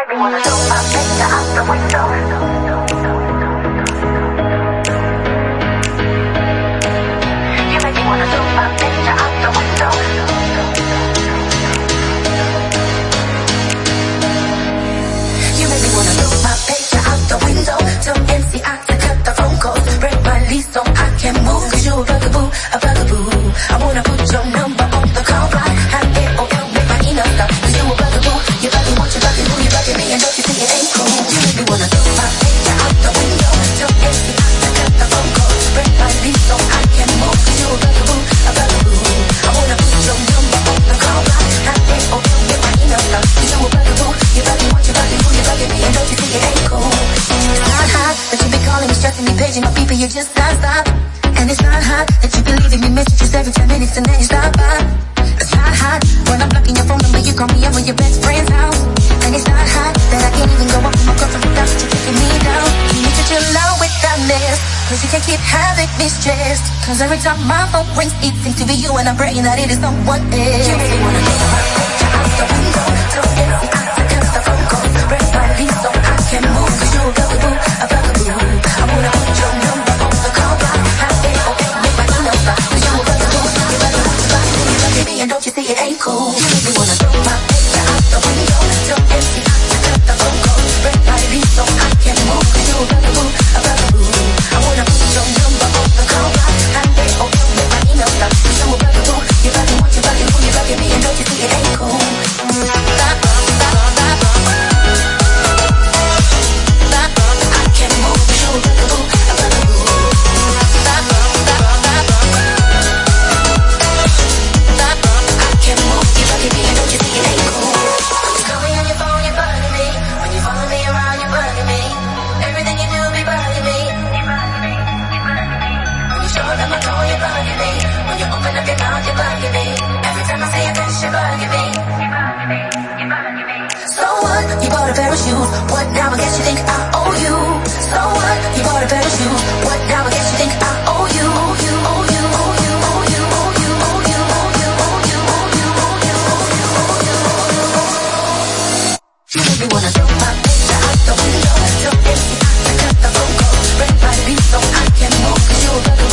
make me wanna throw my picture out the window. You make me wanna throw my picture out the window. You make me wanna throw my picture out the window. Tell MC I to cut the phone calls, break my lease so I can move. 'Cause you a bugaboo, a bugaboo. I wanna put your number on the call line. Have it or help make my email stop. 'Cause you a bugaboo, you bugging what you bugging, who you bugging me, and don't you think it ain't cool? You make me wanna throw my picture out the window. Tell MC I to cut the phone calls, break my lease so I can move. 'Cause you a bugaboo, a bugaboo. I wanna put your number on the call line. Have it or help make my email stop. 'Cause you a bugaboo, you bugging what you bugging, who you bugging me, and don't you think it ain't cool? It's not hot that you be calling me, stressing me, paging my people, you just not stop. And it's not hot that you be leaving me messages every 10 minutes and then you stop by. It's not hot when I'm blocking your phone number, you call me over your best friend's house. And it's not hot that I can't even go up with my girlfriend without you kicking me down. You need to chill out with that mess, 'cause you can't keep having me stressed. 'Cause every time my phone rings, it seems to be you, and I'm praying that it is someone else. You make me wanna throw my picture out the window. Tell MC I to cut the phone call, break my lease so I can move. 'Cause you a bugaboo, a bugaboo. I wanna put your number on the call line. Have it or help make my email stop. 'Cause you a bugaboo, you bugging what you bugging, who you bugging me, and don't you see it ain't cool? You make me wanna throw my picture out the window. Tell MC I to cut the phone call, break my lease so I can move. 'Cause you a bugaboo, a bugaboo. I wanna put your number on the call line. Have it or help make my email stop. 'Cause you a bugaboo, you bugging what you bugging, who you bugging me, and don't you see it ain't cool? So what? You bought a pair of shoes. What now? I guess you think I owe you. So what? You bought a pair of shoes. What now? I guess you think I owe you. Owe you, owe you, owe you, owe you, owe you, owe you, owe you, owe you, owe you, owe you, owe you, owe you, owe you. You make me wanna throw my picture out the window. Tell MC I to cut the phone call, break my lease so I can move. 'Cause you a bugaboo.